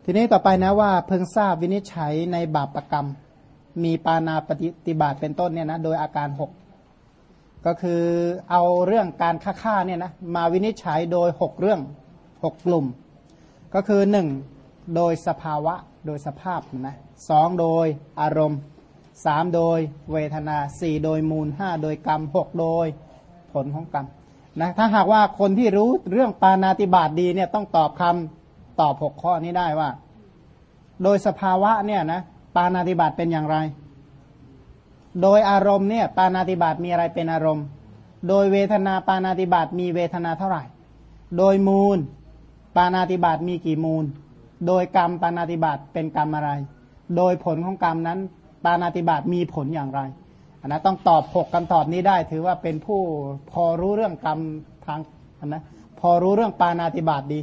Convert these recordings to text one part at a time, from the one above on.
ทีนี้ต่อไปนะว่าเพิ่งทราบวินิจฉัยในบาปกรรมมีปานาปฏิบาตเป็นต้นเนี่ยนะโดยอาการ6ก็คือเอาเรื่องการฆ่าเนี่ยนะมาวินิจฉัยโดย6เรื่อง6กลุ่มก็คือ1โดยสภาวะโดยสภาพนะ2โดยอารมณ์3โดยเวทนา4โดยมูล5โดยกรรม6โดยผลของกรรมนะถ้าหากว่าคนที่รู้เรื่องปานาติบาตดีเนี่ยต้องตอบ6ข้อนี้ได้ว่าโดยสภาวะเนี่ยนะปานาติบาตเป็นอย่างไรโดยอารมณ์เนี่ยปานาติบาตมีอะไรเป็นอารมณ์โดยเวทนาปานาติบาตมีเวทนาเท่าไหร่โดยมูลปานาติบาตมีกี่มูลโดยกรรมปานาติบาตเป็นกรรมอะไรโดยผลของกรรมนั้นปานาติบาตมีผลอย่างไรอันนั้นต้องตอบ6คำตอบนี้ได้ถือว่าเป็นผู้พอรู้เรื่องกรรมทางอันนะพอรู้เรื่องปานาติบาตดี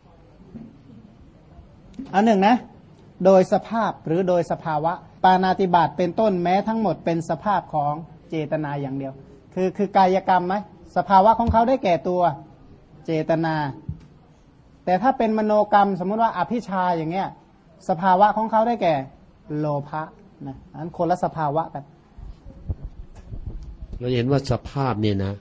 อันหนึ่งนะโดยสภาพหรือโดยสภาวะปานาติบาตเป็นต้นแม้ทั้งหมดเป็นสภาพของเจตนาอย่างเดียวคือกายกรรมไหมสภาวะของเขาได้แก่ตัวเจตนาแต่ถ้าเป็นมโนกรรมสมมติว่าอภิชาอย่างเงี้ยสภาวะของเขาได้แก่โลภะนะอันคนละสภาวะกันเราเห็นว่าสภาพเนี่ยนะ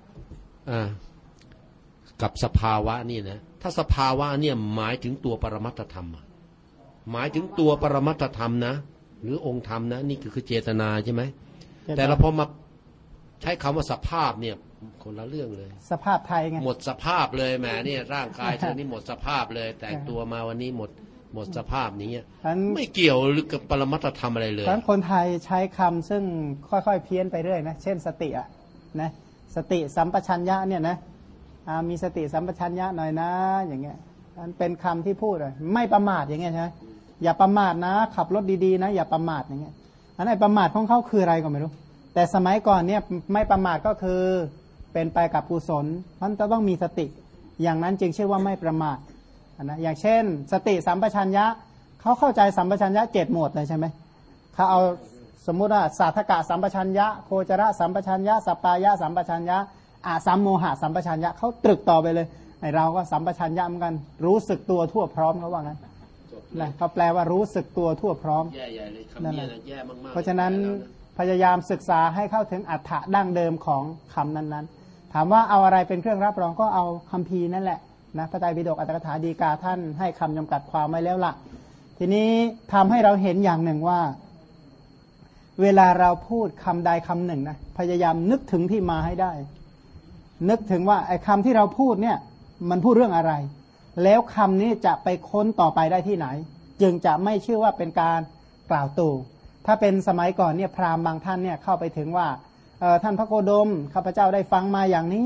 กับสภาวะนี่นะถ้าสภาวะเนี่ยหมายถึงตัวปรมัตถธรรมหมายถึงตัวปรมัตถธรรมนะหรือองค์ธรรมนะนี่คือเจตนาใช่ไหมแต่เราพอมาใช้คำว่าสภาพเนี่ยคนละเรื่องเลยสภาพไทยไงหมดสภาพเลยแหมเนี่ยร่างกายเธอนี่หมดสภาพเลยแต่งตัวมาวันนี้หมดสภาพนี้ไม่เกี่ยวหรือกับปรมัตถธรรมอะไรเลยเพราะคนไทยใช้คำซึ่งค่อยๆเพี้ยนไปเรื่อยนะเช่นสติอ่ะนะสติสัมปชัญญะเนี่ยนะมีสติสัมปชัญญะหน่อยนะอย่างเงี้ยมันเป็นคำที่พูดเลยไม่ประมาทอย่างเงี้ยใช่ไหมอย่าประมาทนะขับรถดีๆนะอย่าประมาทอย่างเงี้ยอันไหนประมาทของเขาคืออะไรก็ไม่รู้แต่สมัยก่อนเนี่ยไม่ประมาทก็คือเป็นไปกับกุศลมันจะต้องมีสติอย่างนั้นจึงชื่อว่าไม่ประมาทนะอย่างเช่นสติสัมปชัญญะเขาเข้าใจสัมปชัญญะ7หมวดเลยใช่ไหมเขาเอาสมมุติว่าสาธกะสัมปชัญญะโคจรสัมปชัญญะสัปปายะสัมปชัญญะสัมโมหะสัมปชัญญะเขาตรึกต่อไปเลยไอเราก็สัมปชัญญะเหมือนกันรู้สึกตัวทั่วพร้อมเขาว่างั้นนะเขาแปลว่ารู้สึกตัวทั่วพร้อมแย่ๆเลยคำนี้แย่มากๆเพราะฉะนั้นพยายามศึกษาให้เข้าถึงอรรถะดั้งเดิมของคำนั้นๆถามว่าเอาอะไรเป็นเครื่องรับรองก็เอาคัมภีร์นั่นแหละนะพระไตรปิฎกอัตถกถาฎีกาท่านให้คำจำกัดความไว้แล้วล่ะทีนี้ทำให้เราเห็นอย่างหนึ่งว่าเวลาเราพูดคำใดคำหนึ่งนะพยายามนึกถึงที่มาให้ได้นึกถึงว่าไอ้คำที่เราพูดเนี่ยมันพูดเรื่องอะไรแล้วคำนี้จะไปค้นต่อไปได้ที่ไหนจึงจะไม่ชื่อว่าเป็นการกล่าวตู่ถ้าเป็นสมัยก่อนเนี่ยพราหมณ์บางท่านเนี่ยเข้าไปถึงว่าท่านพระโคดมข้าพเจ้าได้ฟังมาอย่างนี้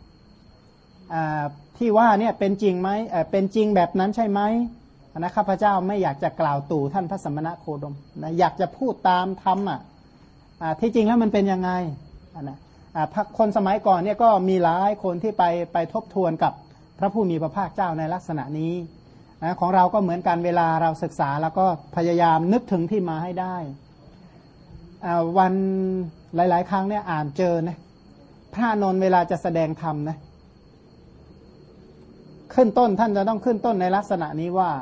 ที่ว่าเนี่ยเป็นจริงไหมเป็นจริงแบบนั้นใช่ไหมนะข้าพเจ้าไม่อยากจะกล่าวตู่ท่านพระสมณโคดมนะอยากจะพูดตามธรรมที่จริงแล้วมันเป็นยังไงนะคนสมัยก่อนเนี่ยก็มีหลายคนที่ไปทบทวนกับพระผู้มีพระภาคเจ้าในลักษณะนี้นะของเราก็เหมือนกันเวลาเราศึกษาแล้วก็พยายามนึกถึงที่มาให้ได้วันหลายๆครั้งเนี่ยอ่านเจอนะพระนนท์เวลาจะแสดงธรรมนะขึ้นต้นท่านจะต้องขึ้นต้นในลักษณะนี้ว่า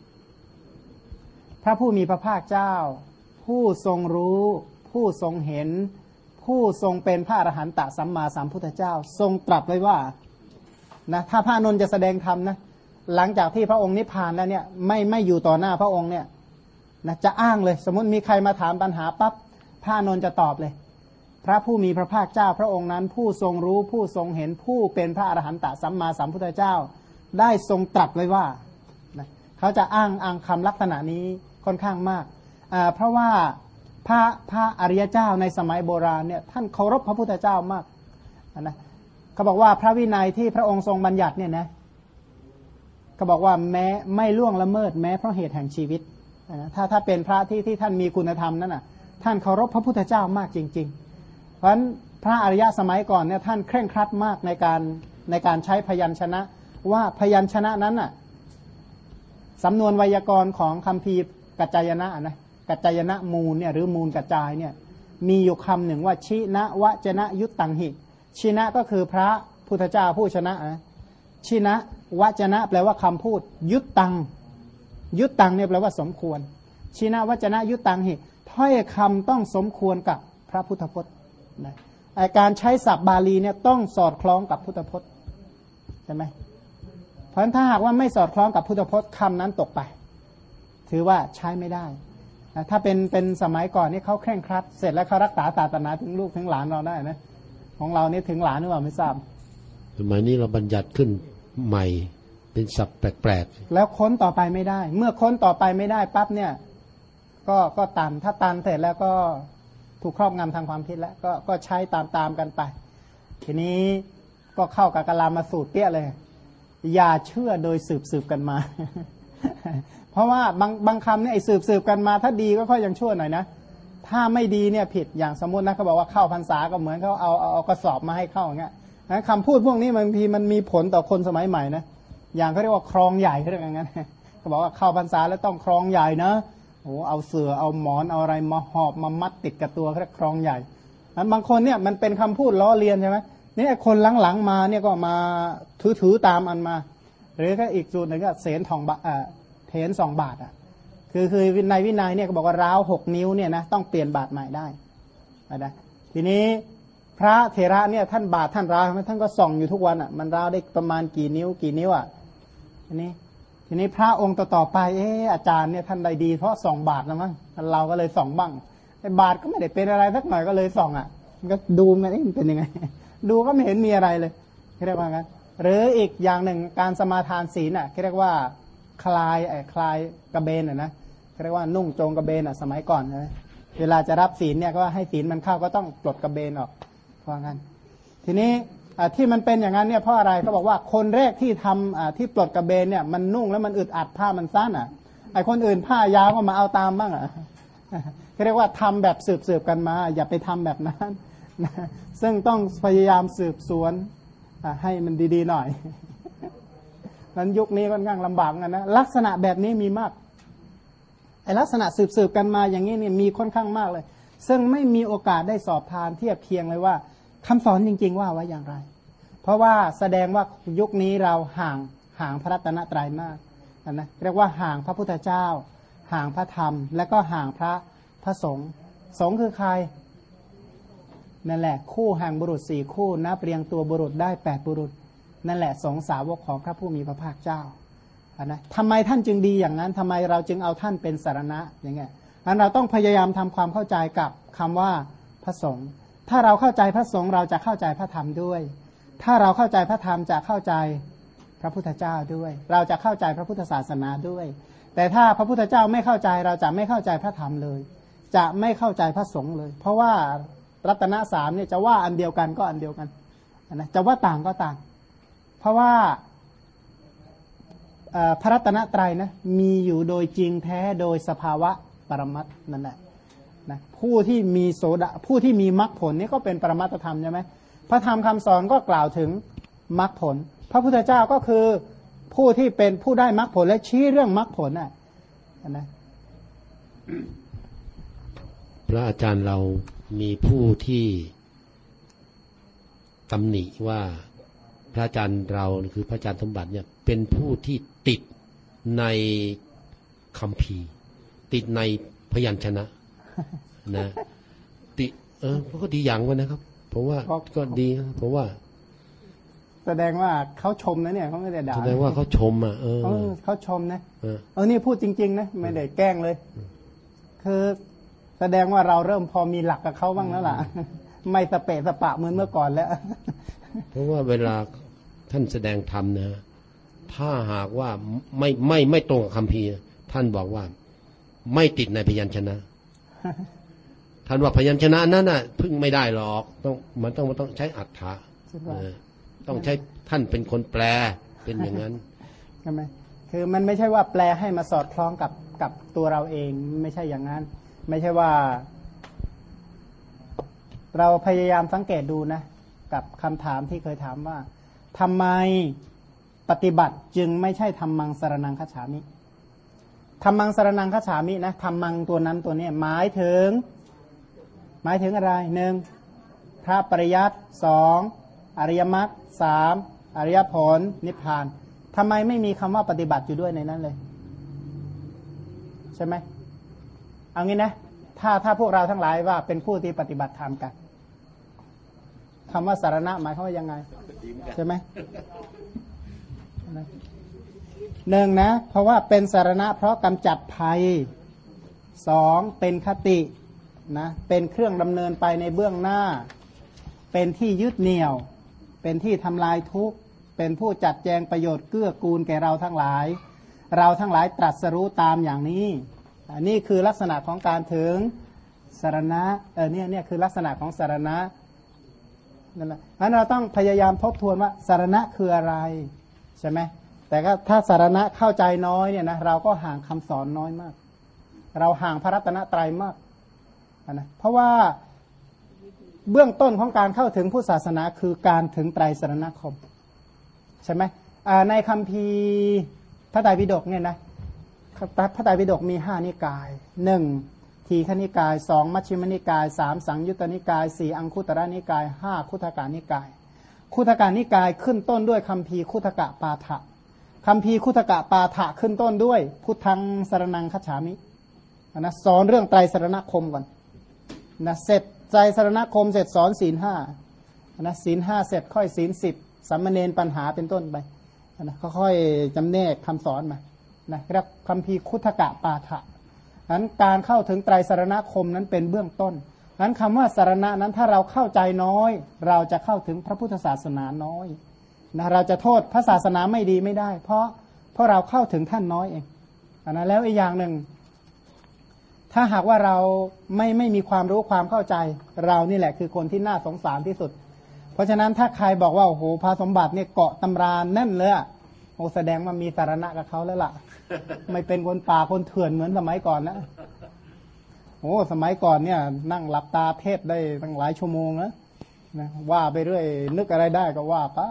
พระผู้มีพระภาคเจ้าผู้ทรงรู้ผู้ทรงเห็นผู้ทรงเป็นพระอรหันตสัมมาสัมพุทธเจ้าทรงตรัสไว้ว่านะถ้าพระนนท์จะแสดงธรรมนะหลังจากที่พระองค์นิพพานแล้วเนี่ยไม่อยู่ต่อหน้าพระองค์เนี่ยนะจะอ้างเลยสมมติมีใครมาถามปัญหาปั๊บพระนนท์จะตอบเลยพระผู้มีพระภาคเจ้าพระองค์นั้นผู้ทรงรู้ผู้ทรงเห็นผู้เป็นพระอรหันตสัมมาสัมพุทธเจ้าได้ทรงตรัสไว้ว่านะเขาจะอ้างคำลักษณะนี้ค่อนข้างมากเพราะว่าพระอริยเจ้าในสมัยโบราณเนี่ยท่านเคารพพระพุทธเจ้ามากนะเขาบอกว่าพระวินัยที่พระองค์ทรงบัญญัติเนี่ยนะเขาบอกว่าแม้ไม่ล่วงละเมิดแม้เพราะเหตุแห่งชีวิตนะถ้าเป็นพระที่ท่านมีคุณธรรมนั่นน่ะท่านเคารพพระพุทธเจ้ามากจริงๆเพราะฉะนั้นพระอริยะสมัยก่อนเนี่ยท่านเคร่งครัดมากในการใช้พยัญชนะว่าพยัญชนะนั้นน่ะสำนวนไวยากรณ์ของคัมภีร์กัจจายนะนะกัจจายนะมูลเนี่ยหรือมูลกัจจายเนี่ยมีอยู่คำหนึ่งว่าชินะวจนะยุตตังหิชินะก็คือพระพุทธเจ้าผู้ชนะนะชินะวจนะแปลว่าคำพูดยุตตังยุตตังเนี่ยแปลว่าสมควรชินะวัจนะยุตตังหิถ้อยคำต้องสมควรกับพระพุทธพจน์นะการใช้ศัพท์บาลีเนี่ยต้องสอดคล้องกับพุทธพจน์ใช่ไหมเพราะฉะนั้นถ้าหากว่าไม่สอดคล้องกับพุทธพจน์คำนั้นตกไปถือว่าใช้ไม่ได้นะถ้าเป็นสมัยก่อนนี่เขาเคร่งครัดเสร็จแล้วเขารักษาศาสนาถึงลูกถึงหลานเราได้นะของเรานี่ถึงหลานหรือเปล่าไม่ทราบสมัยนี้เราบัญญัติขึ้นใหม่เป็นศัพท์แปลกๆแล้วค้นต่อไปไม่ได้เมื่อค้นต่อไปไม่ได้ปั๊บเนี่ยก็ตันถ้าตันเสร็จแล้วก็ถูกครอบงำทางความคิดแล้วก็ใช้ตามกันไปทีนี้ก็เข้ากับกะลามาสูตรเปี้ยเลยอย่าเชื่อโดยสืบกันมา เพราะว่าบางคำเนี่ยไอ้สืบกันมาถ้าดีก็ค่อยยังชั่วหน่อยนะถ้าไม่ดีเนี่ยผิดอย่างสมมตินะเขาบอกว่าเข้าพรรษาก็เหมือนเขาเอากระสอบมาให้เข้าอย่างเงี้ยคำพูดพวกนี้บางทีมันมีผลต่อคนสมัยใหม่นะอย่างเขาเรียกว่าครองใหญ่เขาเรียกอย่างนั้นเขาบอกว่าเข้าพรรษาแล้วต้องครองใหญ่นะโอ้เอาเสื่อเอาหมอนเอาอะไรมาหอบมามัดติดกับตัวเขาเรียกครองใหญ่บางคนเนี่ยมันเป็นคำพูดล้อเลียนใช่ไหมนี่คนหลังๆมาเนี่ยก็มาถือตามอันมาหรือก็อีกสูตรหนึ่งก็เสนทองเถน2 บาทอ่ะคือในวินัยเนี่ยก็บอกว่าร้าว6 นิ้วเนี่ยนะต้องเปลี่ยนบาทใหม่ได้นะทีนี้พระเถระเนี่ยท่านบาทท่านร้าวท่านก็ส่องอยู่ทุกวันอ่ะมันร้าวได้ประมาณกี่นิ้วอ่ะทีนี้พระองค์ต่อไปอาจารย์เนี่ยท่านได้ดีเพราะ2 บาทนะมั้งเราก็เลยส่องบ้างไอ้บาทก็ไม่ได้เป็นอะไรสักหน่อยก็เลยส่องอ่ะก็ดูมันเป็นยังไงดูก็ไม่เห็นมีอะไรเลยเรียกว่างั้นหรืออีกอย่างหนึ่งการสมาทานศีลอ่ะเรียกว่าคลายกระเบนอ่ะนะเรียกว่านุ่งโจงกระเบนอ่ะสมัยก่อนนะเวลาจะรับศีลเนี่ยก็ให้ศีลมันเข้าก็ต้องปลดกระเบนออกเพราะงั้นทีนี้ที่มันเป็นอย่างนั้นเนี่ยเพราะอะไรเขาบอกว่าคนแรกที่ทำที่ปลดกระเบนเนี่ยมันนุ่งแล้วมันอึดอัดผ้ามันสั้นอ่ะไอคนอื่นผ้ายาวก็มาเอาตามบ้างอ่ะเรียกว่าทำแบบสืบกันมาอย่าไปทำแบบนั้นซึ่งต้องพยายามสืบสวนให้มันดีๆหน่อยนั้นยุคนี้ค่อนข้างลำบากกันนะลักษณะแบบนี้มีมากไอลักษณะสืบกันมาอย่างนี้เนี่ยมีค่อนข้างมากเลยซึ่งไม่มีโอกาสได้สอบทานเทียบเคียงเลยว่าคำสอนจริงๆว่าไว้อย่างไรเพราะว่าแสดงว่ายุคนี้เราห่างพระรัตนตรัยมากนะเรียกว่าห่างพระพุทธเจ้าห่างพระธรรมและก็ห่างพระสงฆ์สงฆ์คือใครนั่นแหละคู่แห่งบุรุษ4 คู่นับเรียงตัวบุรุษได้8 บุรุษนั่นแหละสงฆ์สาวกของพระผู้มีพระภาคเจ้านะทำไมท่านจึงดีอย่างนั้นทำไมเราจึงเอาท่านเป็นสรณะอย่างเงี้ยงั้นเราต้องพยายามทำความเข้าใจกับคำว่าพระสงฆ์ถ้าเราเข้าใจพระสงฆ์เราจะเข้าใจพระธรรมด้วยถ้าเราเข้าใจพระธรรมจะเข้าใจพระพุทธเจ้าด้วยเราจะเข้าใจพระพุทธศาสนาด้วยแต่ถ้าพระพุทธเจ้าไม่เข้าใจเราจะไม่เข้าใจพระธรรมเลยจะไม่เข้าใจพระสงฆ์เลยเพราะว่ารัตนะ3เนี่ยจะว่าอันเดียวกันก็อันเดียวกันนะจะว่าต่างก็ต่างเพราะว่าพระรัตนตรัยนะมีอยู่โดยจริงแท้โดยสภาวะปรมัตถ์นั่นแหละนะผู้ที่มีโสดาผู้ที่มีมรรคผลนี่ก็เป็นปรมัตถธรรมใช่ไหมพระธรรมคำสอนก็กล่าวถึงมรรคผลพระพุทธเจ้าก็คือผู้ที่เป็นผู้ได้มรรคผลและชี้เรื่องมรรคผลน่ะนะพระอาจารย์เรามีผู้ที่ตำหนิว่าพระอาจารย์เราคือพระอาจารย์สมบัติเนี่ยเป็นผู้ที่ติดในคัมภีร์ติดในพยัญชนะนะติก็ดีอย่างวะนะครับผมว่าก็ดีนะผมว่าแสดงว่าเขาชมนะเนี่ยเขาไม่ได้ด่าแสดงว่าเขาชมเขาชมนะนี่พูดจริงๆนะไม่ได้แกล้งเลยคือแสดงว่าเราเริ่มพอมีหลักกับเขาบ้างแล้วล่ะไม่สเปะสปะเหมือนเมื่อก่อนแล้วเพราะว่าเวลาท่านแสดงธรรมนะถ้าหากว่าไม่ตรงกับคัมภีร์ท่านบอกว่าไม่ติดในพยัญชนะท่านว่าพยัญชนะนั้นน่ะพึ่งไม่ได้หรอกมันต้องใช้อัฏฐะต้องใช้ท่านเป็นคนแปลเป็นอย่างนั้นใช่ไหมคือมันไม่ใช่ว่าแปลให้มาสอดคล้องกับตัวเราเองไม่ใช่อย่างนั้นไม่ใช่ว่าเราพยายามสังเกตดูนะกับคำถามที่เคยถามว่าทำไมปฏิบัติจึงไม่ใช่ธัมมังสรณังคัจฉามิธัมมังสรณังคัจฉามินะธัมมังตัวนั้นตัวนี้หมายถึงอะไร1พระปริยัติ2อริยมรรค3อริยผลนิพพานทำไมไม่มีคำว่าปฏิบัติอยู่ด้วยในนั้นเลยช่ไหมเอางี้นะถ้าพวกเราทั้งหลายว่าเป็นผู้ที่ปฏิบัติธรรมกันคำว่าสารณะหมายความว่ายังไงใช่ไหมหนึ่งนะเพราะว่าเป็นสารณะเพราะกำจัดภัยสองเป็นคตินะเป็นเครื่องดำเนินไปในเบื้องหน้าเป็นที่ยึดเหนี่ยวเป็นที่ทำลายทุกข์เป็นผู้จัดแจงประโยชน์เกื้อกูลแก่เราทั้งหลายเราทั้งหลายตรัสรู้ตามอย่างนี้นี่คือลักษณะของการถึงสารณะเนี่ยคือลักษณะของสารณะนั่นแหละงั้นเราต้องพยายามทบทวนว่าสารณะคืออะไรใช่ไหมแต่ก็ถ้าสารณะเข้าใจน้อยเนี่ยนะเราก็ห่างคำสอนน้อยมากเราห่างพระรัตนตรัยมากนะเพราะว่าเบื้องต้นของการเข้าถึงพุทธศาสนาคือการถึงไตรสรณคมใช่ไหมในคัมภีร์พระไตรปิฎกเนี่ยนะพระไตรปิฎกมี5นิกาย1ทีฆนิกาย2มัชฌิมนิกาย3สังยุตตนิกาย4อังคุตรนิกาย5คุถกานิกายคุถกานิกายขึ้นต้นด้วยคัมภีร์คุถกะปาฐะคัมภีร์คุถกะปาฐะขึ้นต้นด้วยพุทธังสรณังคัจฉามินะสอนเรื่องไตรสรณคมก่อนนะเสร็จไตรสรณคมเสร็จสอนศีล5นะศีล5เสร็จค่อยศีล10สัมมเนรปัญหาเป็นต้นไปนะค่อยๆจำแนกคำสอนมานะเรียกคัมภีร์คุถกะปาฐะนั้นการเข้าถึงไตรสรณคมนั้นเป็นเบื้องต้นนั้นคำว่าสรณะนั้นถ้าเราเข้าใจน้อยเราจะเข้าถึงพระพุทธศาสนาน้อยนะเราจะโทษพระศาสนาไม่ดีไม่ได้เพราะเราเข้าถึงท่านน้อยเองนะแล้วอีกอย่างหนึ่งถ้าหากว่าเราไม่มีความรู้ความเข้าใจเรานี่แหละคือคนที่น่าสงสารที่สุดเพราะฉะนั้นถ้าใครบอกว่าโอ้โหพระสมบัติเนี่ยเกาะตำราแน่นเลยโอ้แสดงว่ามีสารณะกับเขาแล้วล่ะไม่เป็นคนป่าคนเถื่อนเหมือนสมัยก่อนนะโอ้สมัยก่อนเนี่ยนั่งหลับตาเทศได้ตั้งหลายชั่วโมงนะว่าไปเรื่อยนึกอะไรได้ก็ว่าไป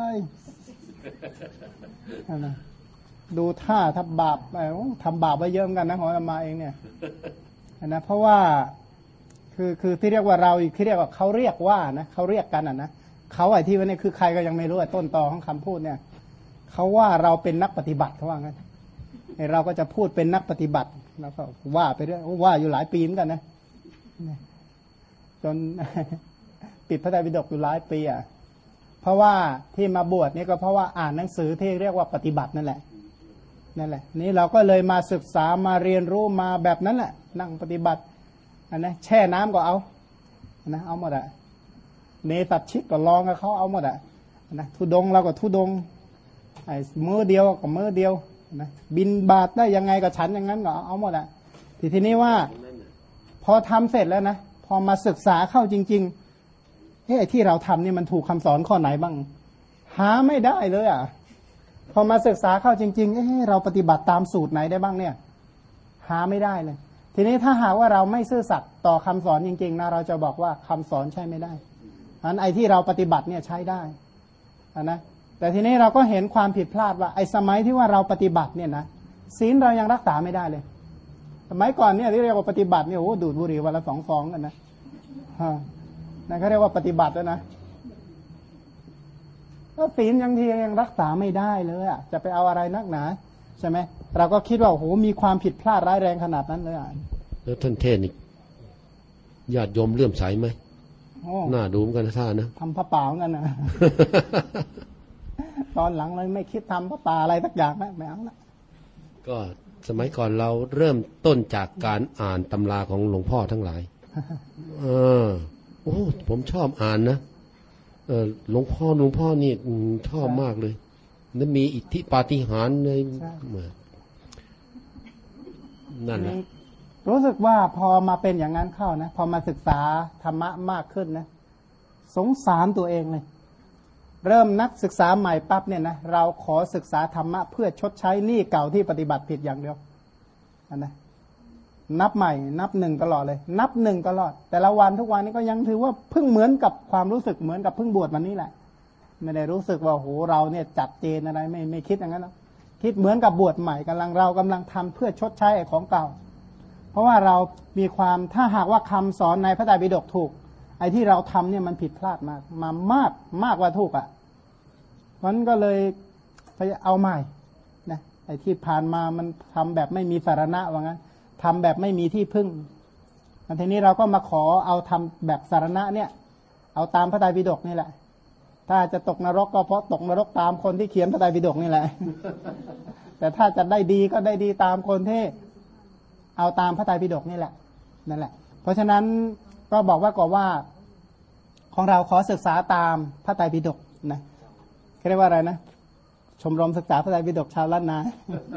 นะดูท่าทำบาปทำบาปไว้เยอะเหมือนกันนะของอาตมาเองเนี่ยนะเพราะว่าคือที่เรียกว่าเราที่เรียกว่าเขาเรียกว่านะเขาเรียกกันนะเขาไอ้ที่ว่านี่คือใครก็ยังไม่รู้ต้นตอของคำพูดเนี่ยเขาว่าเราเป็นนักปฏิบัติเขาว่างั้นเราก็จะพูดเป็นนักปฏิบัติแล้วก็ว่าไปเรื่อยว่าอยู่หลายปีเหมือนกันนะจนปิดพระไตรปิฎกอยู่หลายปีเพราะว่าที่มาบวชนี่ก็เพราะว่าอ่านหนังสือที่เรียกว่าปฏิบัตินั่นแหละนี่เราก็เลยมาศึกษามาเรียนรู้มาแบบนั้นแหละนั่งปฏิบัตินะแช่น้ำก็เอานะเอาหมดเนตัดชิดก็ลองกับเขาเอาหมดนะทุดงเราก็ทุดงไอ้มือเดียวกับมือเดียวนะบินบาทได้ยังไงก็ฉันอย่างนั้นก็เอาหมดทีนี้ว่าพอทำเสร็จแล้วนะพอมาศึกษาเข้าจริงๆไอ้ที่เราทำนี่มันถูกคำสอนข้อไหนบ้างหาไม่ได้เลยพอมาศึกษาเข้าจริงๆเราปฏิบัติตามสูตรไหนได้บ้างเนี่ยหาไม่ได้เลยทีนี้ถ้าหากว่าเราไม่ซื่อสัตย์ต่อคำสอนจริงๆนะเราจะบอกว่าคำสอนใช่ไม่ได้อันไอ้ที่เราปฏิบัติเนี่ยใช้ได้นะแต่ทีนี้เราก็เห็นความผิดพลาดว่าไอ้สมัยที่ว่าเราปฏิบัติเนี่ยนะศีลเรายังรักษาไม่ได้เลยสมัยก่อนเนี่ยที่เรียกว่าปฏิบัติเนี่ยโอ้ดูดบุหรี่วันละ2 ซองกันนะนั่นเขาเรียกว่าปฏิบัติแล้วนะก็ศีลยังรักษาไม่ได้เลยจะไปเอาอะไรนักหนาใช่ไหมเราก็คิดว่าโอ้โหมีความผิดพลาดร้ายแรงขนาดนั้นเลยแล้วท่านเทศนี่ญาติโยมเลื่อมใสไหมน่าดูเหมือนกันท่านะทำพระป่าเหมือนกันนะ ตอนหลังเลยไม่คิดทำพระป่าอะไรสักอย่างนะไม่เอาละก็สมัยก่อนเราเริ่มต้นจากการอ่านตำราของหลวงพ่อทั้งหลายโอ้ผมชอบอ่านนะหลวงพ่อนี่ชอบมากเลยนั่นมีอิทธิปาฏิหาริย์เลยนั่นแหละรู้สึกว่าพอมาเป็นอย่างนั้นเข้านะพอมาศึกษาธรรมะมากขึ้นนะสงสารตัวเองเลยเริ่มนักศึกษาใหม่ปั๊บเนี่ยนะเราขอศึกษาธรรมะเพื่อชดใช้หนี้เก่าที่ปฏิบัติผิดอย่างเดียวนะนับใหม่นับ1ตลอดเลยนับ1ตลอดแต่ละวันทุกวันนี้ก็ยังถือว่าเพิ่งเหมือนกับความรู้สึกเหมือนกับเพิ่งบวชวันนี้แหละไม่ได้รู้สึกว่าโหเราเนี่ยจัดเจนอะไรไม่คิดอย่างนั้นหรอกคิดเหมือนกับบวชใหม่เรากำลังทำเพื่อชดใช้ไอ้ของเก่าเพราะว่าเรามีความถ้าหากว่าคำสอนในพระไตรปิฎกถูกไอ้ที่เราทำเนี่ยมันผิดพลาดมากกว่าถูกมันก็เลยไปเอาใหม่นะไอ้ที่ผ่านมามันทำแบบไม่มีสาระว่างั้นทำแบบไม่มีที่พึ่งทีนี้เราก็มาขอเอาทำแบบสารณะเนี่ยเอาตามพระไตรปิฎกนี่แหละถ้าจะตกนรกก็เพราะตกนรกตามคนที่เขียนพระไตรปิฎกนี่แหละ แต่ถ้าจะได้ดีก็ได้ดีตามคนที่เอาตามพระไตรปิฎกนี่แหละนั่นแหละเพราะฉะนั้นก็บอกว่าก่อนว่าของเราขอศึกษาตามพระไตรปิฎกนะเรียกว่าอะไรนะชมรมศึกษาพระไตรปิฎกชาวล้านนา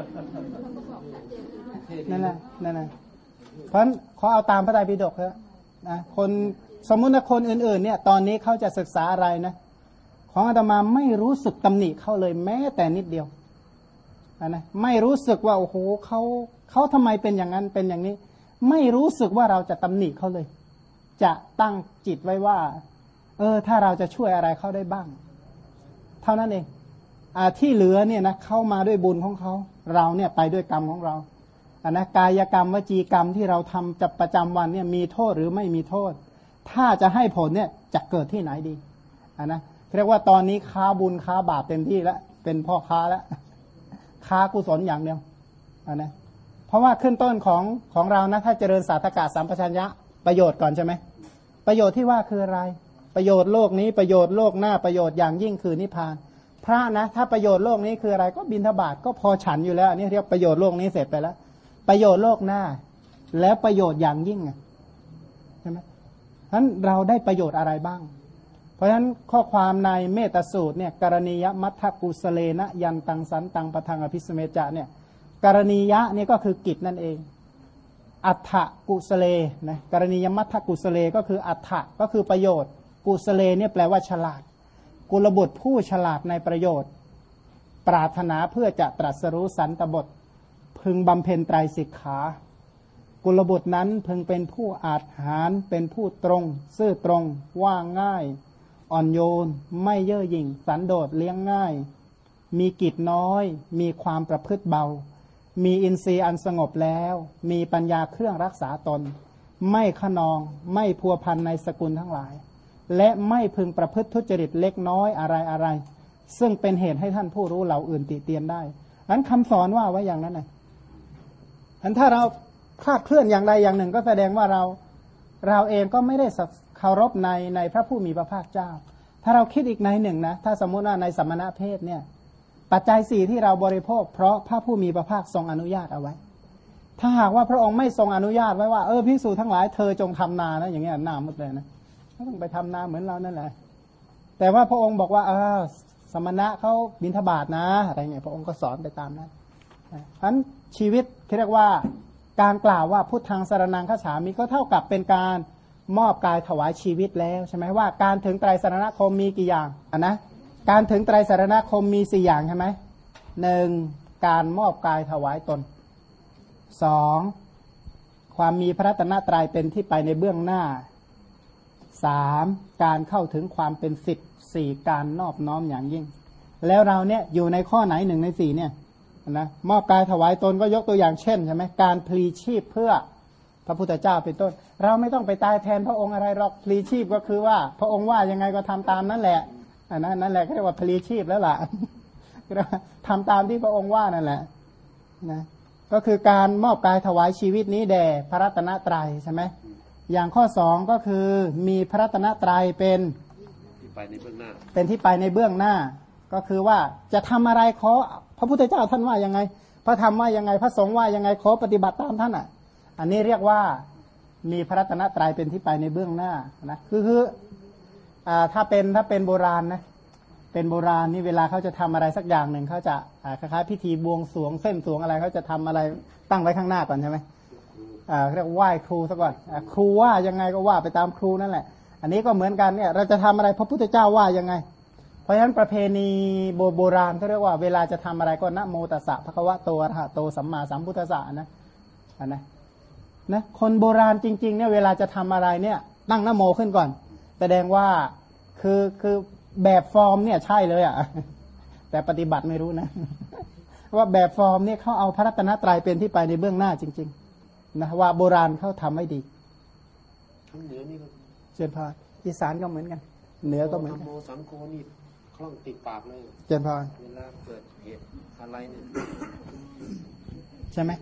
นั่นแหละนั่นแหละเพราะขอเอาตามพระไตรปิฎกเถอะนะคนสมมุติว่าคนอื่นๆเนี่ยตอนนี้เขาจะศึกษาอะไรนะของอาตมาไม่รู้สึกตำหนิเขาเลยแม้แต่นิดเดียวนะไม่รู้สึกว่าโอ้โหเขาทำไมเป็นอย่างนั้นเป็นอย่างนี้ไม่รู้สึกว่าเราจะตำหนิเขาเลยจะตั้งจิตไว้ว่าถ้าเราจะช่วยอะไรเขาได้บ้างเท่านั้นเองที่เหลือเนี่ยนะเข้ามาด้วยบุญของเขาเราเนี่ยไปด้วยกรรมของเรานะกายกรรมวจีกรรมที่เราทำจะประจำวันเนี่ยมีโทษหรือไม่มีโทษถ้าจะให้ผลเนี่ยจะเกิดที่ไหนดีนะเรียกว่าตอนนี้ค้าบุญค้าบาปเต็มที่แล้วเป็นพ่อค้าแล้วค้ากุศลอย่างเดียวนะเพราะว่าขึ้นต้นของเรานะถ้าเจริญสาธกะสัมปชัญญะประโยชน์ก่อนใช่ไหมประโยชน์ที่ว่าคืออะไรประโยชน์โลกนี้ประโยชน์โลกหน้าประโยชน์อย่างยิ่งคือนิพพานพระนะถ้าประโยชน์โลกนี้คืออะไรก็บิณฑบาตก็พอฉันอยู่แล้วอันนี้เรียกประโยชน์โลกนี้เสร็จไปแล้วประโยชน์โลกหน้าแล้วประโยชน์อย่างยิ่งใช่ไหมฉะนั้นเราได้ประโยชน์อะไรบ้างเพราะฉะนั้นข้อความในเมตตาสูตรเนี่ยกรณียมัทธกุสเลนะยันตังสันตังปะทังอภิสเมจะเนี่ยกรณียะนี่ก็คือกิจนั่นเองอัฏฐกุสเลนะกรณียมัทธกุสเลก็คืออัฏฐก็คือประโยชน์กุสเลเนี่ยแปลว่าฉลาดกุลบุตรผู้ฉลาดในประโยชน์ปรารถนาเพื่อจะตรัสรู้สันตบทพึงบำเพ็ญไตรสิกขากุลบุตรนั้นพึงเป็นผู้อาจหาญเป็นผู้ตรงซื่อตรงว่าง่ายอ่อนโยนไม่เย่อหยิ่งสันโดษเลี้ยงง่ายมีกิจน้อยมีความประพฤติเบามีอินทรีย์อันสงบแล้วมีปัญญาเครื่องรักษาตนไม่ขนองไม่พัวพันในสกุลทั้งหลายและไม่พึงประพฤติทุจริตเล็กน้อยอะไรซึ่งเป็นเหตุให้ท่านผู้รู้เหล่าอื่นติเตียนได้นั้นคำสอนว่าไว้อย่างนั้นนะอันถ้าเราคลาดเคลื่อนอย่างใดอย่างหนึ่งก็แสดงว่าเราเองก็ไม่ได้เคารพในพระผู้มีพระภาคเจ้าถ้าเราคิดอีกในหนึ่งนะถ้าสมมติว่าในสัมมณเพศเนี่ยปัจจัยสี่ที่เราบริโภคเพราะพระผู้มีพระภาคทรงอนุญาตเอาไว้ถ้าหากว่าพระองค์ไม่ทรงอนุญาตไว้ว่าภิกษุทั้งหลายเธอจงทำนานะอย่างเงี้ยหน้ามืดเลยนะไม่ต้องไปทำนาเหมือนเรานั่นแหละแต่ว่าพระองค์บอกว่าสมณะเขาบิณฑบาตนะอะไรเงี้ยพระองค์ก็สอนไปตามนั้นเพราะฉะนั้นชีวิตที่เรียกว่าการกล่าวว่าพุทธังสรณังคัจฉามิก็เท่ากับเป็นการมอบกายถวายชีวิตแล้วใช่ไหมว่าการถึงไตรสรณคมมีกี่อย่างนะการถึงไตรสรณคมมี4อย่างใช่ไหมหนึ่งการมอบกายถวายตนสองความมีพระรัตนตรัยเป็นที่ไปในเบื้องหน้าสามการเข้าถึงความเป็นศิษย์สี่การนอบน้อมอย่างยิ่งแล้วเราเนี่ยอยู่ในข้อไหน1 ใน 4เนี่ยนะมอบกายถวายตนก็ยกตัวอย่างเช่นใช่ไหมการพลีชีพเพื่อพระพุทธเจ้าเป็นต้นเราไม่ต้องไปตายแทนพระองค์อะไรหรอกพลีชีพก็คือว่าพระองค์ว่ายังไงก็ทำตามนั่นแหละนั่นแหละก็เรียกว่าพลีชีพแล้วล่ะทำตามที่พระองค์ว่านั่นแหละนะก็คือการมอบกายถวายชีวิตนี้แด่พระรัตนตรัยใช่ไหมอย่างข้อ2ก็คือมีพระรัตนตรัยเป็นที่ไปในเบื้องหน้าเป็นที่ไปในเบื้องหน้าก็คือว่าจะทำอะไรขอพระพุทธเจ้าท่านว่ายังไงพระธรรมว่ายังไงพระสงฆ์ว่ายังไงขอปฏิบัติตามท่านอันนี้เรียกว่ามีพระรัตนตรัยเป็นที่ไปในเบื้องหน้านะคือถ้าเป็นโบราณนะเป็นโบราณนี่เวลาเขาจะทำอะไรสักอย่างหนึ่งเขาจะคล้ายๆพิธีบวงสรวงเส้นสรวงอะไรเขาจะทำอะไรตั้งไว้ข้างหน้าก่อนใช่ไหมเรียกไหว้ครูซะก่อนครูว่ายังไงก็ว่าไปตามครูนั่นแหละอันนี้ก็เหมือนกันเนี่ยเราจะทำอะไรพระพุทธเจ้าว่ายังไงเพราะฉะนั้นประเพณีโบราณเขาเรียกว่าเวลาจะทำอะไรก็นะโมตัสสะภะคะวะโตอะระหะโตสัมมาสัมพุทธัสสะนะคนโบราณจริงๆเนี่ยเวลาจะทำอะไรเนี่ยตั้งนะโมขึ้นก่อนแสดงว่าคือแบบฟอร์มเนี่ยใช่เลยแต่ปฏิบัติไม่รู้นะว่าแบบฟอร์มเนี่ยเขาเอาพระรัตนตรัยเป็นที่ไปในเบื้องหน้าจริงๆนะว่าโบราณเขาทำไม่ดีทั้งเหนือนี่เจนพรอีสานก็เหมือนกันเหนือก็เหมือนกันโมสังโฆนี่คล่องติดปากเลยเจนพรเวลาเกิดเหตุอะไรเนี่ยใช่ไหม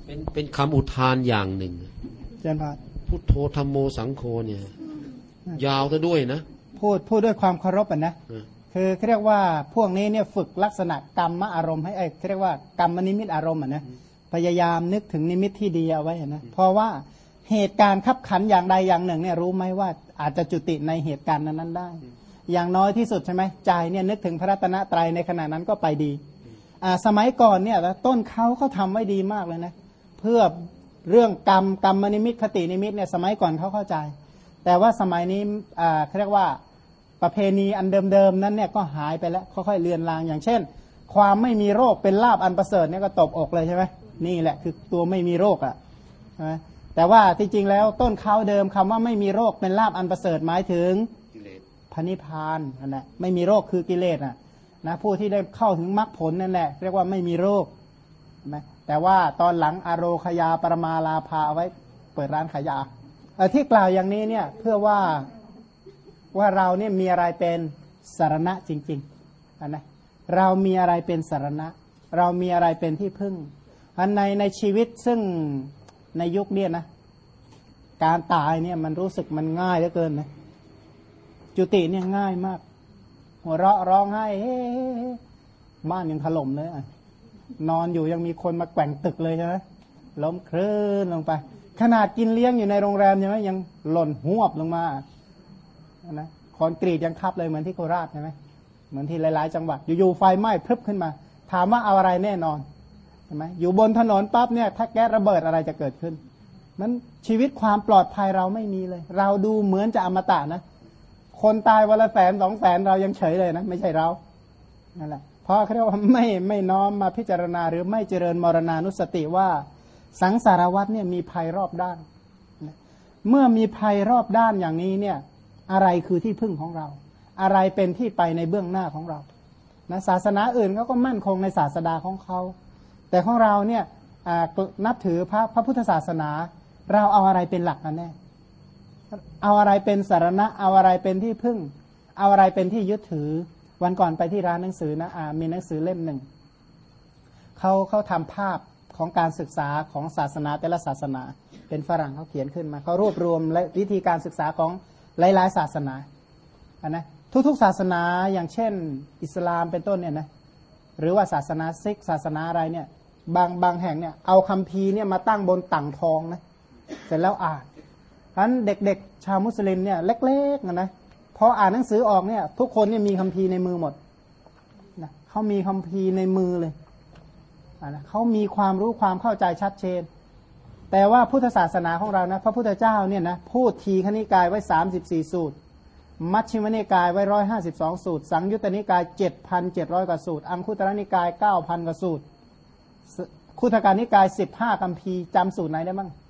เป็นคำอุทานอย่างหนึ่งเจริญพรพุทโธธัมโมสังโฆเนี่ยยาวซะด้วยนะพูดด้วยความเคารพนะคือเรียกว่าพวกนี้เนี่ยฝึกลักษณะกรรมอารมณ์ให้เรียกว่ากรรมนิมิตอารมณ์นะพยายามนึกถึงนิมิตที่ดีเอาไว้นะเพราะว่าเหตุการณ์ขับขันอย่างใดอย่างหนึ่งเนี่ยรู้ไหมว่าอาจจะจุติในเหตุการณ์นั้นได้อย่างน้อยที่สุดใช่ไหมใจเนี่ยนึกถึงพระรัตนตรัยในขณะนั้นก็ไปดีสมัยก่อนเนี่ยต้นเขาทำไว้ดีมากเลยนะเพื่อเรื่องกรรมนิมิตคตินิมิตเนี่ยสมัยก่อนเขาเข้าใจแต่ว่าสมัยนี้เขาเรียกว่าประเพณีอันเดิมๆนั้นเนี่ยก็หายไปแล้วค่อยๆเลือนลางอย่างเช่นความไม่มีโรคเป็นลาภอันประเสริฐเนี่ยก็ตบอกเลยใช่ไหมนี่แหละคือตัวไม่มีโรคอ่ะแต่ว่าที่จริงแล้วต้นเขาเดิมคำว่าไม่มีโรคเป็นลาภอันประเสริฐหมายถึงพระนิพพานนั่นแหละไม่มีโรคคือกิเลสนะผู้ที่ได้เข้าถึงมรรคผลนั่นแหละเรียกว่าไม่มีโรคนะแต่ว่าตอนหลังอโรคยาปรมาลาภาเอาไว้เปิดร้านขายยาที่กล่าวอย่างนี้เนี่ยเพื่อว่าเราเนี่ยมีอะไรเป็นสรณะจริงๆนะเรามีอะไรเป็นสรณะเรามีอะไรเป็นที่พึ่งในชีวิตซึ่งในยุคนี้นะการตายเนี่ยมันรู้สึกมันง่ายเหลือเกินนะจุติเนี่ยง่ายมากหัวเราะร้องไห้บ้านยังถล่มเลยนอนอยู่ยังมีคนมาแกว่งตึกเลยใช่ไหมล้มคลื่นลงไปขนาดกินเลี้ยงอยู่ในโรงแรมใช่ไหมยังหล่นหวบลงมานะคอนกรีตยังทับเลยเหมือนที่โคราชใช่ไหมเหมือนที่หลายๆจังหวัดอยู่ๆไฟไหม้พรึบขึ้นมาถามว่าเอาอะไรแน่นอนใช่ไหมอยู่บนถนนปั๊บเนี่ยถ้าแก๊สระเบิดอะไรจะเกิดขึ้นนั้นชีวิตความปลอดภัยเราไม่มีเลยเราดูเหมือนจะอมตะนะคนตายวันละ100,000-200,000เรายังเฉยเลยนะไม่ใช่เรานั่นแหละเพราะเขาเรียกว่าไม่น้อมมาพิจารณาหรือไม่เจริญมรณานุสติว่าสังสารวัฏเนี่ยมีภัยรอบด้านเมื่อมีภัยรอบด้านอย่างนี้เนี่ยอะไรคือที่พึ่งของเราอะไรเป็นที่ไปในเบื้องหน้าของเรานะศาสนาอื่นเขาก็มั่นคงในศาสดาของเขาแต่ของเราเนี่ยนับถือพระพุทธศาสนาเราเอาอะไรเป็นหลักกันแน่เอาอะไรเป็นสารณะเอาอะไรเป็นที่พึ่งเอาอะไรเป็นที่ยึดถือวันก่อนไปที่ร้านหนังสือนะมีหนังสือเล่มหนึ่งเขาทำภาพของการศึกษาของศาสนาแต่ละศาสนาเป็นฝรั่งเขาเขียนขึ้นมาเขารวบรวมและวิธีการศึกษาของหลายๆศาสนานะทุกๆศาสนาอย่างเช่นอิสลามเป็นต้นเนี่ยนะหรือว่าศาสนาซิกศาสนาอะไรเนี่ยบางแห่งเนี่ยเอาคัมภีร์เนี่ยมาตั้งบนตั่งทองนะเสร็จแล้วอ่านฉะนั้นเด็กๆชาวมุสลิมเนี่ยเล็กๆนะพออ่านหนังสือออกเนี่ยทุกคนเนี่ยมีคัมภีร์ในมือหมดนะเขามีคัมภีร์ในมือเลยนะเขามีความรู้ความเข้าใจชัดเจนแต่ว่าพุทธศาสนาของเรานะพระพุทธเจ้าเนี่ยนะพูดทีฆนิกายไว้34สูตรมัชฌิมนิกายไว้152สูตรสังยุตตนิกาย 7,700 กว่าสูตรอังคุตรนิกาย 9,000 กว่าสูตรคุถกนิกาย15คัมภีร์จำสูตรไหนได้บ้าง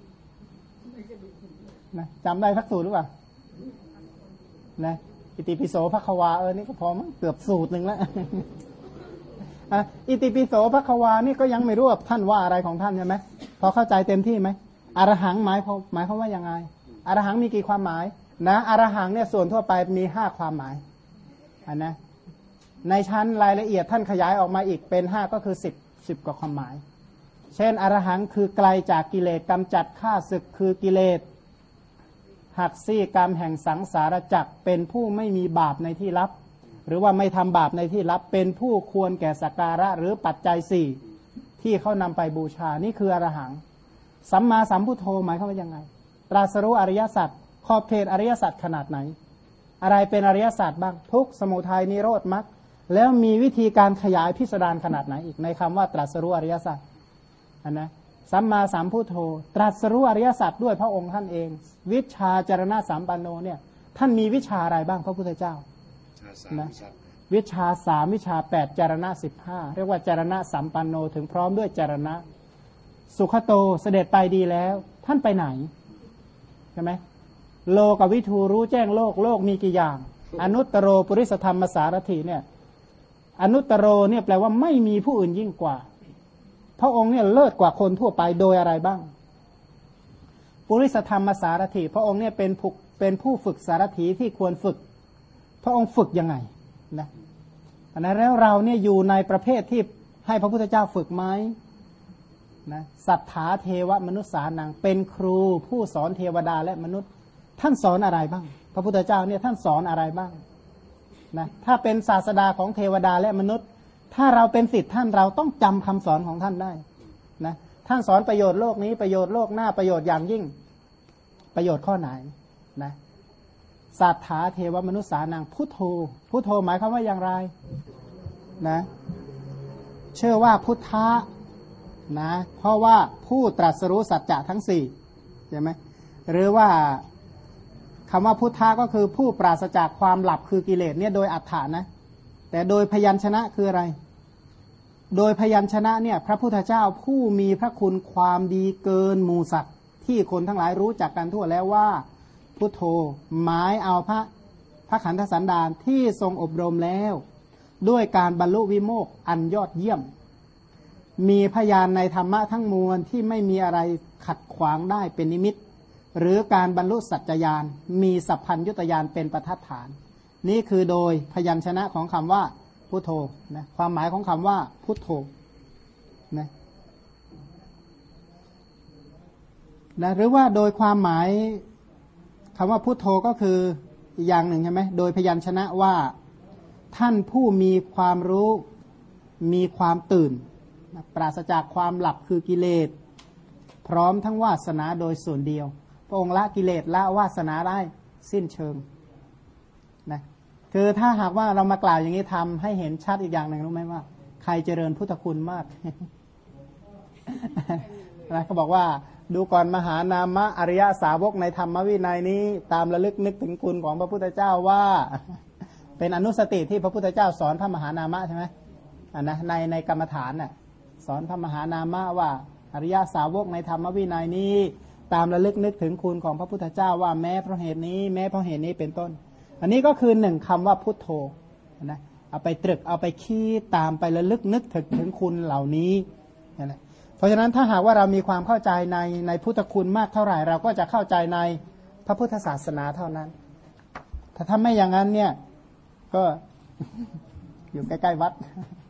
นะจำได้สักสูตรหรือเปล่านะอิติปิโสภควานี่ก็พอมั้งเกือบสูตรหนึ่งแล้วอิติปิโสภควานี่ก็ยังไม่รู้ว่าท่านว่าอะไรของท่านใช่ไหมพอเข้าใจเต็มที่ไหมอรหังหมายความว่ายังไงอรหังมีกี่ความหมายนะอรหังเนี่ยส่วนทั่วไปมี5ความหมายนะในชั้นรายละเอียดท่านขยายออกมาอีกเป็น5ก็คือ10กว่าความหมายเช่นอรหังคือไกลจากกิเลสกำจัดข้าศึกคือกิเลสหักซี่กรรมแห่งสังสารวัฏเป็นผู้ไม่มีบาปในที่ลับหรือว่าไม่ทำบาปในที่ลับเป็นผู้ควรแก่สักการะหรือปัจจัย4ที่เขานำไปบูชานี่คืออรหังสัมมาสัมพุทโธหมายความว่ายังไงตรัสรู้อริยสัจขอบเขตอริยสัจขนาดไหนอะไรเป็นอริยสัจบ้างทุกข์สมุทัยนิโรธมรรคแล้วมีวิธีการขยายพิสดารขนาดไหนอีกในคำว่าตรัสรู้อริยสัจนะสัมมาสัมพุทโธตรัสรู้อริยสัจด้วยพระองค์ท่านเองวิชาจรณะสัมปันโนเนี่ยท่านมีวิชาอะไรบ้างพระพุทธเจ้านะวิชา3วิชา8จรณะ15เรียกว่าจรณะสัมปันโนถึงพร้อมด้วยจรณะสุขโตเสด็จไปดีแล้วท่านไปไหนใช่ไหมโลกวิทูรู้แจ้งโลกมีกี่อย่างอนุตตโรปุริสธรรมสารถีเนี่ยอนุตตโรเนี่ยแปลว่าไม่มีผู้อื่นยิ่งกว่าพระองค์เนี่ยเลิศกว่าคนทั่วไปโดยอะไรบ้างปุริสธรรมสารถีพระองค์เนี่ยเป็นผู้ฝึกสารถีที่ควรฝึกพระองค์ฝึกยังไงนะอันนั้นแล้วเราเนี่ยอยู่ในประเภทที่ให้พระพุทธเจ้าฝึกไหมนะสัทธาเทวมนุษย์สานังเป็นครูผู้สอนเทวดาและมนุษย์ท่านสอนอะไรบ้างพระพุทธเจ้าเนี่ยท่านสอนอะไรบ้างนะถ้าเป็นศาสดาของเทวดาและมนุษย์ถ้าเราเป็นศิษย์ท่านเราต้องจำคำสอนของท่านได้นะท่านสอนประโยชน์โลกนี้ประโยชน์โลกหน้าประโยชน์อย่างยิ่งประโยชน์ข้อไหนนะสัทธาเทวมนุษย์สานังพุทโธพุทโธหมายความว่าอย่างไรนะเชื่อว่าพุทธะนะเพราะว่าผู้ตรัสรู้สัจจะทั้งสี่ใช่ไหมหรือว่าคำว่าพุทธะก็คือผู้ปราศจากความหลับคือกิเลสเนี่ยโดยอัฏฐานะแต่โดยพยัญชนะคืออะไรโดยพยัญชนะเนี่ยพระพุทธเจ้าผู้มีพระคุณความดีเกินหมู่สัตว์ที่คนทั้งหลายรู้จักกันทั่วแล้วว่าพุทโธหมายเอาพระขันธสันดานที่ทรงอบรมแล้วด้วยการบรรลุวิโมกข์อันยอดเยี่ยมมีพยานในธรรมะทั้งมวลที่ไม่มีอะไรขัดขวางได้เป็นนิมิตหรือการบรรลุสัจจญาณมีสัพพัญญุตญาณเป็นประทัดฐานนี่คือโดยพยัญชนะของคำว่าพุทโธนะความหมายของคำว่าพุทโธนะหรือว่าโดยความหมายคำว่าพุทโธก็คืออีกอย่างหนึ่งใช่ไหมโดยพยัญชนะว่าท่านผู้มีความรู้มีความตื่นปราศจากความหลับคือกิเลสพร้อมทั้งวาสนาโดยส่วนเดียวพระองค์ละกิเลสละวาสนาได้สิ้นเชิงนะคือถ้าหากว่าเรามากล่าวอย่างนี้ทำให้เห็นชัดอีกอย่างหนึ่งรู้ไหมว่าใครเจริญพุทธคุณมาก นะเขาบอกว่าดูก่อนมหานามะอริยสาวกในธรรมวินัยนี้ตามระลึกนึกถึงคุณของพระพุทธเจ้าว่าเป็นอนุสติที่พระพุทธเจ้าสอนพระมหานามะใช่ไหมนะในกรรมฐานน่ะสอนพระมหานามะว่าอริยสาวกในธรรมวินัยนี้ตามระลึกนึกถึงคุณของพระพุทธเจ้าว่าแม้เพราะเหตุนี้แม้เพราะเหตุนี้เป็นต้นอันนี้ก็คือหนึ่งคำว่าพุทโธนะเอาไปตรึกเอาไปคิดตามไประลึกนึกถึงคุณเหล่านี้นะเพราะฉะนั้นถ้าหากว่าเรามีความเข้าใจในพุทธคุณมากเท่าไหร่เราก็จะเข้าใจในพระพุทธศาสนาเท่านั้นถ้าไม่อย่างนั้นเนี่ยก็ อยู่ใกล้ๆวัด